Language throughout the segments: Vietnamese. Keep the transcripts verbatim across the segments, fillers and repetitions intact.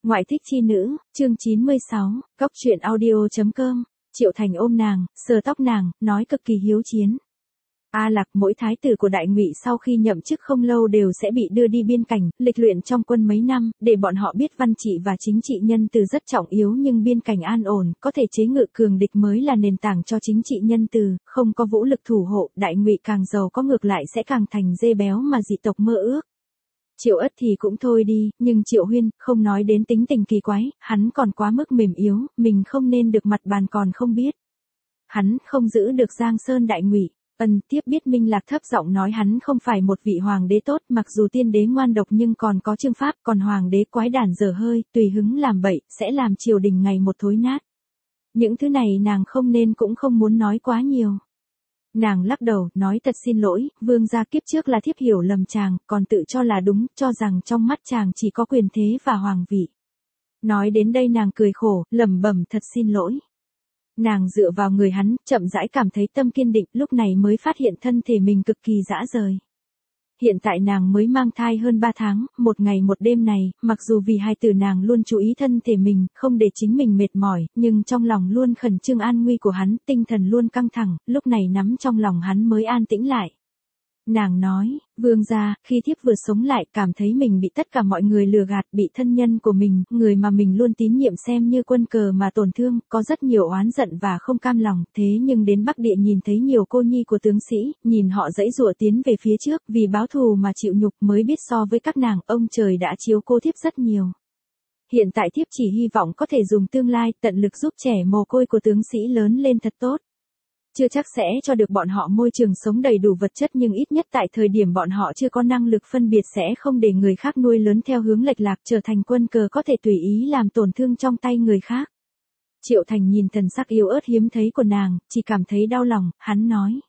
Ngoại thích chi nữ, chương chín mươi sáu, góc truyện audio chấm com. Triệu Thành ôm nàng, sờ tóc nàng, nói cực kỳ hiếu chiến. A Lạc, mỗi thái tử của Đại Ngụy sau khi nhậm chức không lâu đều sẽ bị đưa đi biên cảnh, lịch luyện trong quân mấy năm, để bọn họ biết văn trị và chính trị nhân từ rất trọng yếu, nhưng biên cảnh an ổn, có thể chế ngự cường địch mới là nền tảng cho chính trị nhân từ, không có vũ lực thủ hộ, Đại Ngụy càng giàu có ngược lại sẽ càng thành dê béo mà dị tộc mơ ước. Triệu Ất thì cũng thôi đi, nhưng Triệu Huyên, không nói đến tính tình kỳ quái, hắn còn quá mức mềm yếu, mình không nên được mặt bàn còn không biết. Hắn không giữ được Giang Sơn Đại Ngụy. Ân tiếp biết Minh Lạc thấp giọng nói hắn không phải một vị hoàng đế tốt, mặc dù tiên đế ngoan độc nhưng còn có chương pháp, còn hoàng đế quái đản dở hơi, tùy hứng làm bậy, sẽ làm triều đình ngày một thối nát. Những thứ này nàng không nên cũng không muốn nói quá nhiều. Nàng lắc đầu, nói thật xin lỗi, vương gia kiếp trước là thiếp hiểu lầm chàng, còn tự cho là đúng, cho rằng trong mắt chàng chỉ có quyền thế và hoàng vị. Nói đến đây nàng cười khổ, lẩm bẩm thật xin lỗi. Nàng dựa vào người hắn, chậm rãi cảm thấy tâm kiên định, lúc này mới phát hiện thân thể mình cực kỳ dã rời. Hiện tại nàng mới mang thai hơn ba tháng, một ngày một đêm này, mặc dù vì hai tử nàng luôn chú ý thân thể mình, không để chính mình mệt mỏi, nhưng trong lòng luôn khẩn trương an nguy của hắn, tinh thần luôn căng thẳng, lúc này nắm trong lòng hắn mới an tĩnh lại. Nàng nói, vương gia, khi thiếp vừa sống lại, cảm thấy mình bị tất cả mọi người lừa gạt, bị thân nhân của mình, người mà mình luôn tín nhiệm xem như quân cờ mà tổn thương, có rất nhiều oán giận và không cam lòng, thế nhưng đến Bắc Địa nhìn thấy nhiều cô nhi của tướng sĩ, nhìn họ dãy dụa tiến về phía trước, vì báo thù mà chịu nhục mới biết so với các nàng, ông trời đã chiếu cô thiếp rất nhiều. Hiện tại thiếp chỉ hy vọng có thể dùng tương lai, tận lực giúp trẻ mồ côi của tướng sĩ lớn lên thật tốt. Chưa chắc sẽ cho được bọn họ môi trường sống đầy đủ vật chất nhưng ít nhất tại thời điểm bọn họ chưa có năng lực phân biệt sẽ không để người khác nuôi lớn theo hướng lệch lạc trở thành quân cờ có thể tùy ý làm tổn thương trong tay người khác. Triệu Thành nhìn thần sắc yếu ớt hiếm thấy của nàng, chỉ cảm thấy đau lòng, hắn nói.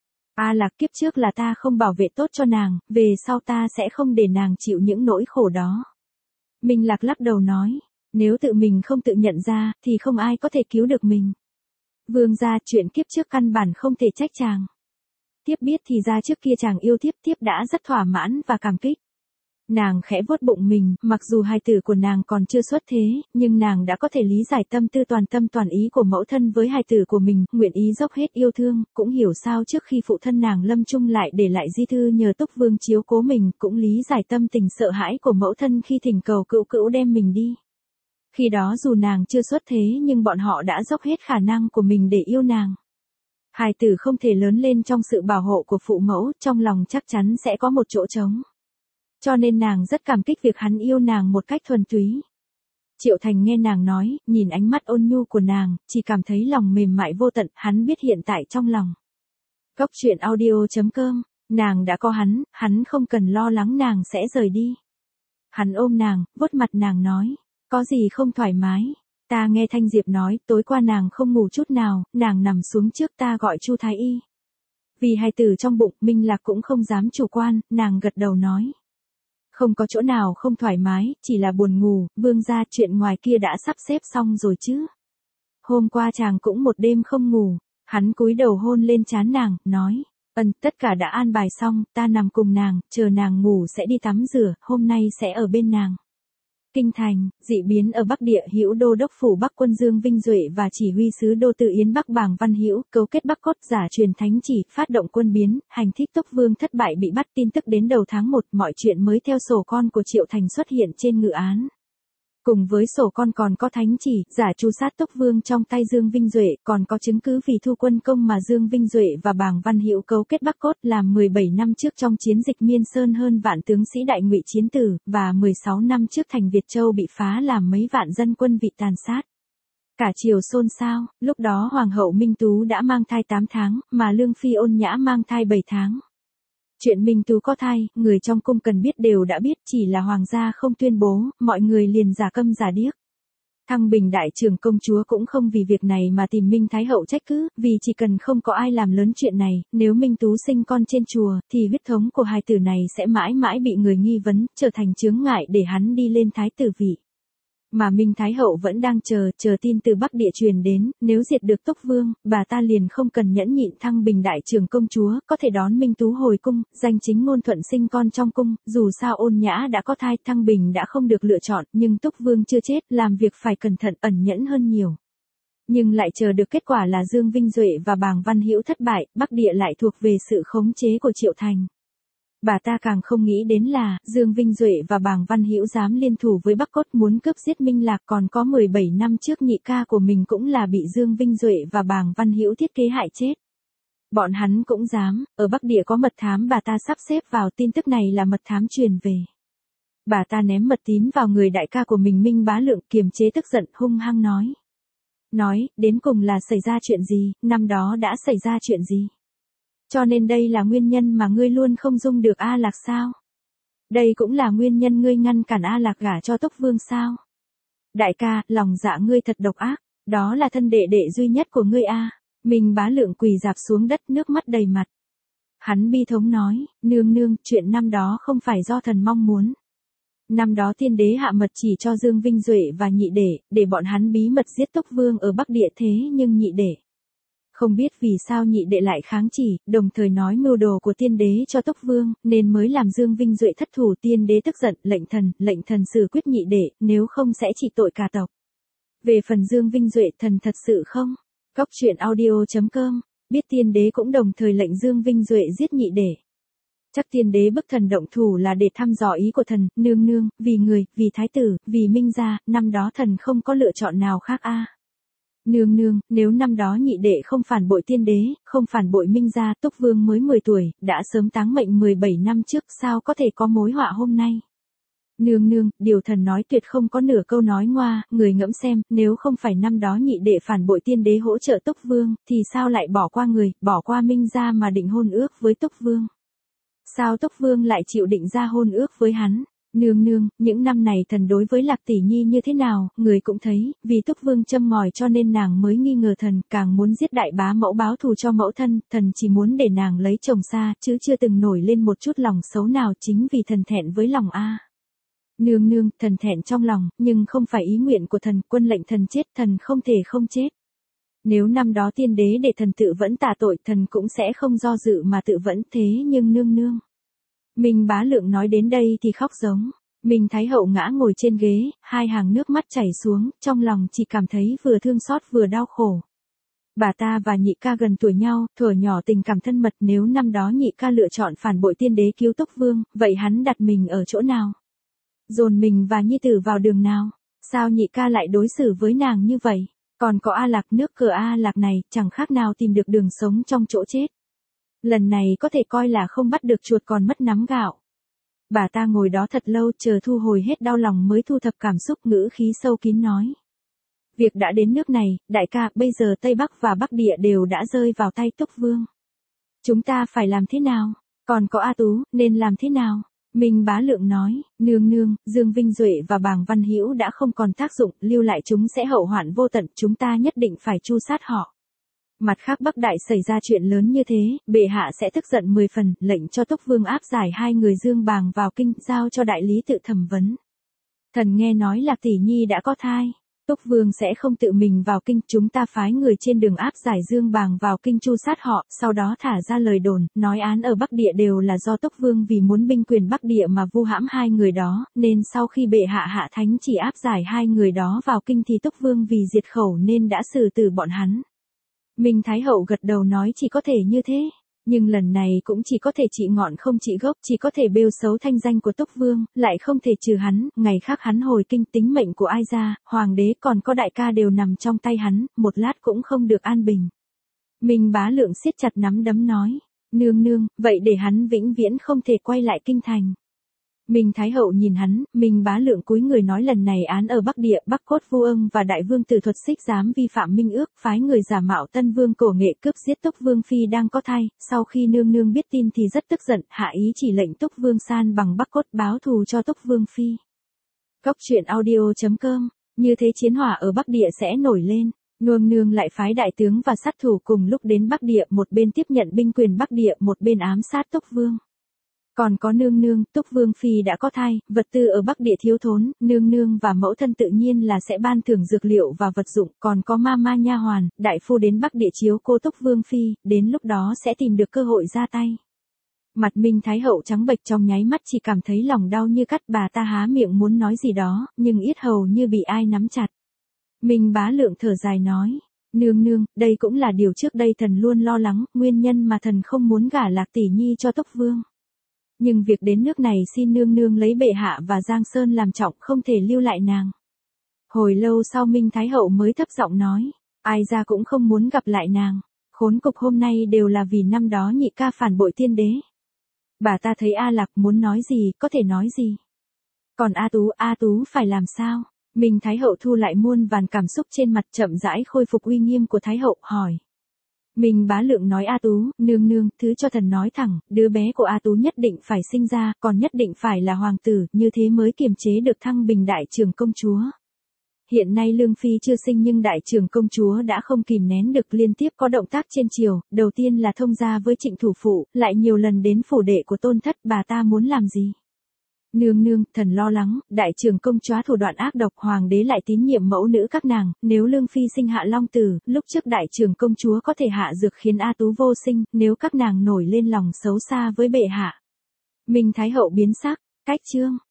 A Lạc, kiếp trước là ta không bảo vệ tốt cho nàng, về sau ta sẽ không để nàng chịu những nỗi khổ đó. Minh Lạc lắc đầu nói, nếu tự mình không tự nhận ra, thì không ai có thể cứu được mình. Vương gia, chuyện kiếp trước căn bản không thể trách chàng. Thiếp biết thì ra trước kia chàng yêu thiếp, thiếp đã rất thỏa mãn và cảm kích. Nàng khẽ vuốt bụng mình, mặc dù hài tử của nàng còn chưa xuất thế, nhưng nàng đã có thể lý giải tâm tư toàn tâm toàn ý của mẫu thân với hài tử của mình, nguyện ý dốc hết yêu thương, cũng hiểu sao trước khi phụ thân nàng lâm chung lại để lại di thư nhờ Túc Vương chiếu cố mình, cũng lý giải tâm tình sợ hãi của mẫu thân khi thỉnh cầu cữu cữu đem mình đi. Khi đó dù nàng chưa xuất thế nhưng bọn họ đã dốc hết khả năng của mình để yêu nàng. Hài tử không thể lớn lên trong sự bảo hộ của phụ mẫu, trong lòng chắc chắn sẽ có một chỗ trống. Cho nên nàng rất cảm kích việc hắn yêu nàng một cách thuần túy. Triệu Thành nghe nàng nói, nhìn ánh mắt ôn nhu của nàng, chỉ cảm thấy lòng mềm mại vô tận, hắn biết hiện tại trong lòng. Góc truyện audio chấm com, nàng đã có hắn, hắn không cần lo lắng nàng sẽ rời đi. Hắn ôm nàng, vuốt mặt nàng nói. Có gì không thoải mái? Ta nghe Thanh Diệp nói, tối qua nàng không ngủ chút nào, nàng nằm xuống trước ta gọi Chu Thái Y. Vì hài tử trong bụng, Minh Lạc cũng không dám chủ quan, nàng gật đầu nói. Không có chỗ nào không thoải mái, chỉ là buồn ngủ, vương gia chuyện ngoài kia đã sắp xếp xong rồi chứ. Hôm qua chàng cũng một đêm không ngủ, hắn cúi đầu hôn lên trán nàng, nói. Ân, tất cả đã an bài xong, ta nằm cùng nàng, chờ nàng ngủ sẽ đi tắm rửa, hôm nay sẽ ở bên nàng. Kinh thành, dị biến ở Bắc Địa, Hữu Đô đốc phủ Bắc quân Dương Vinh Duệ và chỉ huy sứ Đô Tự Yến Bắc Bàng Văn Hữu cấu kết Bắc Cốt giả truyền thánh chỉ, phát động quân biến, hành thích Túc Vương thất bại bị bắt. Tin tức đến đầu tháng một, mọi chuyện mới theo sổ con của Triệu Thành xuất hiện trên ngự án. Cùng với sổ con còn có thánh chỉ, giả tru sát Túc Vương trong tay Dương Vinh Duệ, còn có chứng cứ vì thu quân công mà Dương Vinh Duệ và Bàng Văn Hữu cấu kết Bắc Cốt làm mười bảy năm trước trong chiến dịch Miên Sơn hơn vạn tướng sĩ Đại Ngụy chiến tử, và mười sáu năm trước thành Việt Châu bị phá làm mấy vạn dân quân bị tàn sát. Cả triều xôn xao, lúc đó Hoàng hậu Minh Tú đã mang thai tám tháng, mà Lương Phi Ôn Nhã mang thai bảy tháng. Chuyện Minh Tú có thai, người trong cung cần biết đều đã biết, chỉ là hoàng gia không tuyên bố, mọi người liền giả câm giả điếc. Thăng Bình đại trưởng công chúa cũng không vì việc này mà tìm Minh Thái hậu trách cứ, vì chỉ cần không có ai làm lớn chuyện này, nếu Minh Tú sinh con trên chùa, thì huyết thống của hài tử này sẽ mãi mãi bị người nghi vấn, trở thành chướng ngại để hắn đi lên thái tử vị. Mà Minh Thái Hậu vẫn đang chờ, chờ tin từ Bắc Địa truyền đến, nếu diệt được Túc Vương, bà ta liền không cần nhẫn nhịn thăng bình đại trưởng công chúa, có thể đón Minh Tú hồi cung, danh chính ngôn thuận sinh con trong cung, dù sao Ôn Nhã đã có thai, thăng bình đã không được lựa chọn, nhưng Túc Vương chưa chết, làm việc phải cẩn thận ẩn nhẫn hơn nhiều. Nhưng lại chờ được kết quả là Dương Vinh Duệ và Bàng Văn Hữu thất bại, Bắc Địa lại thuộc về sự khống chế của Triệu Thành. Bà ta càng không nghĩ đến là, Dương Vinh Duệ và Bàng Văn Hữu dám liên thủ với Bắc Cốt muốn cướp giết Minh Lạc, còn có mười bảy năm trước nhị ca của mình cũng là bị Dương Vinh Duệ và Bàng Văn Hữu thiết kế hại chết. Bọn hắn cũng dám, ở Bắc Địa có mật thám bà ta sắp xếp vào, tin tức này là mật thám truyền về. Bà ta ném mật tín vào người đại ca của mình Minh Bá Lượng, kiềm chế tức giận, hung hăng nói. Nói, đến cùng là xảy ra chuyện gì, năm đó đã xảy ra chuyện gì? Cho nên đây là nguyên nhân mà ngươi luôn không dung được A Lạc sao? Đây cũng là nguyên nhân ngươi ngăn cản A Lạc gả cho Túc Vương sao? Đại ca, lòng dạ ngươi thật độc ác, đó là thân đệ đệ duy nhất của ngươi a. Minh Bá Lượng quỳ rạp xuống đất, nước mắt đầy mặt. Hắn bi thống nói, nương nương, chuyện năm đó không phải do thần mong muốn. Năm đó tiên đế hạ mật chỉ cho Dương Vinh Duệ và nhị đệ, để bọn hắn bí mật giết Túc Vương ở Bắc Địa, thế nhưng nhị đệ. Không biết vì sao nhị đệ lại kháng chỉ, đồng thời nói mưu đồ của tiên đế cho Túc Vương, nên mới làm Dương Vinh Duệ thất thủ. Tiên đế tức giận, lệnh thần, lệnh thần xử quyết nhị đệ, nếu không sẽ trị tội cả tộc. Về phần Dương Vinh Duệ, thần thật sự không? Góc truyện audio chấm com, biết tiên đế cũng đồng thời lệnh Dương Vinh Duệ giết nhị đệ. Chắc tiên đế bức thần động thủ là để thăm dò ý của thần, nương nương, vì người, vì thái tử, vì Minh gia, năm đó thần không có lựa chọn nào khác a. À. Nương nương, nếu năm đó nhị đệ không phản bội tiên đế, không phản bội Minh gia, Túc Vương mới mười tuổi, đã sớm táng mệnh mười bảy năm trước, sao có thể có mối họa hôm nay? Nương nương, điều thần nói tuyệt không có nửa câu nói ngoa, người ngẫm xem, nếu không phải năm đó nhị đệ phản bội tiên đế hỗ trợ Túc Vương, thì sao lại bỏ qua người, bỏ qua Minh gia mà định hôn ước với Túc Vương? Sao Túc Vương lại chịu định ra hôn ước với hắn? Nương nương, những năm này thần đối với Lạc tỷ nhi như thế nào, người cũng thấy, vì Túc Vương châm ngòi cho nên nàng mới nghi ngờ thần, càng muốn giết đại bá mẫu báo thù cho mẫu thân, thần chỉ muốn để nàng lấy chồng xa, chứ chưa từng nổi lên một chút lòng xấu nào, chính vì thần thẹn với lòng a. Nương nương, thần thẹn trong lòng, nhưng không phải ý nguyện của thần, quân lệnh thần chết, thần không thể không chết. Nếu năm đó tiên đế để thần tự vẫn tạ tội, thần cũng sẽ không do dự mà tự vẫn, thế nhưng nương nương. Minh Bá Lượng nói đến đây thì khóc giống. Minh Thái Hậu ngã ngồi trên ghế, hai hàng nước mắt chảy xuống, trong lòng chỉ cảm thấy vừa thương xót vừa đau khổ. Bà ta và nhị ca gần tuổi nhau, thuở nhỏ tình cảm thân mật, nếu năm đó nhị ca lựa chọn phản bội tiên đế cứu Túc Vương, vậy hắn đặt mình ở chỗ nào? Dồn mình và nhi tử vào đường nào? Sao nhị ca lại đối xử với nàng như vậy? Còn có A Lạc, nước cờ A Lạc này, chẳng khác nào tìm được đường sống trong chỗ chết. Lần này có thể coi là không bắt được chuột còn mất nắm gạo. Bà ta ngồi đó thật lâu, chờ thu hồi hết đau lòng mới thu thập cảm xúc, ngữ khí sâu kín nói. Việc đã đến nước này, đại ca, bây giờ Tây Bắc và Bắc Địa đều đã rơi vào tay Túc Vương. Chúng ta phải làm thế nào? Còn có A Tú, nên làm thế nào? Minh Bá Lượng nói, nương nương, Dương Vinh Duệ và Bàng Văn Hữu đã không còn tác dụng, lưu lại chúng sẽ hậu hoạn vô tận, chúng ta nhất định phải tru sát họ. Mặt khác Bắc Đại xảy ra chuyện lớn như thế, bệ hạ sẽ tức giận mười phần, lệnh cho Túc Vương áp giải hai người Dương Bàng vào kinh, giao cho đại lý tự thẩm vấn. Thần nghe nói Lạc tỷ nhi đã có thai, Túc Vương sẽ không tự mình vào kinh, chúng ta phái người trên đường áp giải Dương Bàng vào kinh tru sát họ, sau đó thả ra lời đồn, nói án ở Bắc Địa đều là do Túc Vương vì muốn binh quyền Bắc Địa mà vu hãm hai người đó, nên sau khi bệ hạ hạ thánh chỉ áp giải hai người đó vào kinh thì Túc Vương vì diệt khẩu nên đã xử tử bọn hắn. Minh Thái Hậu gật đầu nói chỉ có thể như thế, nhưng lần này cũng chỉ có thể trị ngọn không trị gốc, chỉ có thể bêu xấu thanh danh của Túc Vương, lại không thể trừ hắn, ngày khác hắn hồi kinh, tính mệnh của ai ra, hoàng đế còn có đại ca đều nằm trong tay hắn, một lát cũng không được an bình. Minh Bá Lượng siết chặt nắm đấm nói, nương nương, vậy để hắn vĩnh viễn không thể quay lại kinh thành. Minh Thái Hậu nhìn hắn, Minh Bá Lượng cúi người nói lần này án ở Bắc Địa, Bắc Cốt Vu Ưng và Đại Vương Tử Thuật Xích dám vi phạm minh ước, phái người giả mạo Tân Vương Cổ Nghệ cướp giết Túc Vương phi đang có thai, sau khi nương nương biết tin thì rất tức giận, hạ ý chỉ lệnh Túc Vương san bằng Bắc Cốt báo thù cho Túc Vương phi. Góc truyện audio chấm com, như thế chiến hỏa ở Bắc Địa sẽ nổi lên. Nương nương lại phái đại tướng và sát thủ cùng lúc đến Bắc Địa, một bên tiếp nhận binh quyền Bắc Địa, một bên ám sát Túc Vương. Còn có nương nương, Túc Vương Phi đã có thai, vật tư ở Bắc Địa thiếu thốn, nương nương và mẫu thân tự nhiên là sẽ ban thưởng dược liệu và vật dụng, còn có ma ma nha hoàn, đại phu đến Bắc Địa chiếu cô Túc Vương Phi, đến lúc đó sẽ tìm được cơ hội ra tay. Mặt Minh Thái Hậu trắng bệch trong nháy mắt chỉ cảm thấy lòng đau như cắt, bà ta há miệng muốn nói gì đó, nhưng yết hầu như bị ai nắm chặt. Minh Bá Lượng thở dài nói, nương nương, đây cũng là điều trước đây thần luôn lo lắng, nguyên nhân mà thần không muốn gả Lạc tỷ nhi cho Túc Vương. Nhưng việc đến nước này xin nương nương lấy bệ hạ và Giang Sơn làm trọng, không thể lưu lại nàng. Hồi lâu sau Minh Thái Hậu mới thấp giọng nói, ai ra cũng không muốn gặp lại nàng. Khốn cục hôm nay đều là vì năm đó nhị ca phản bội tiên đế. Bà ta thấy A Lạc muốn nói gì, có thể nói gì. Còn A Tú, A Tú phải làm sao? Minh Thái Hậu thu lại muôn vàn cảm xúc trên mặt, chậm rãi khôi phục uy nghiêm của Thái Hậu, hỏi. Minh Bá Lượng nói A Tú, nương nương, thứ cho thần nói thẳng, đứa bé của A Tú nhất định phải sinh ra, còn nhất định phải là hoàng tử, như thế mới kiềm chế được Thăng Bình đại trưởng công chúa. Hiện nay Lương Phi chưa sinh nhưng đại trưởng công chúa đã không kìm nén được, liên tiếp có động tác trên triều, đầu tiên là thông gia với Trịnh thủ phụ, lại nhiều lần đến phủ đệ của tôn thất, bà ta muốn làm gì? Nương nương, thần lo lắng, đại trưởng công chúa thủ đoạn ác độc, hoàng đế lại tín nhiệm mẫu nữ các nàng, nếu Lương Phi sinh hạ long tử, lúc trước đại trưởng công chúa có thể hạ dược khiến A Tú vô sinh, nếu các nàng nổi lên lòng xấu xa với bệ hạ. Minh Thái Hậu biến sắc, cách chương.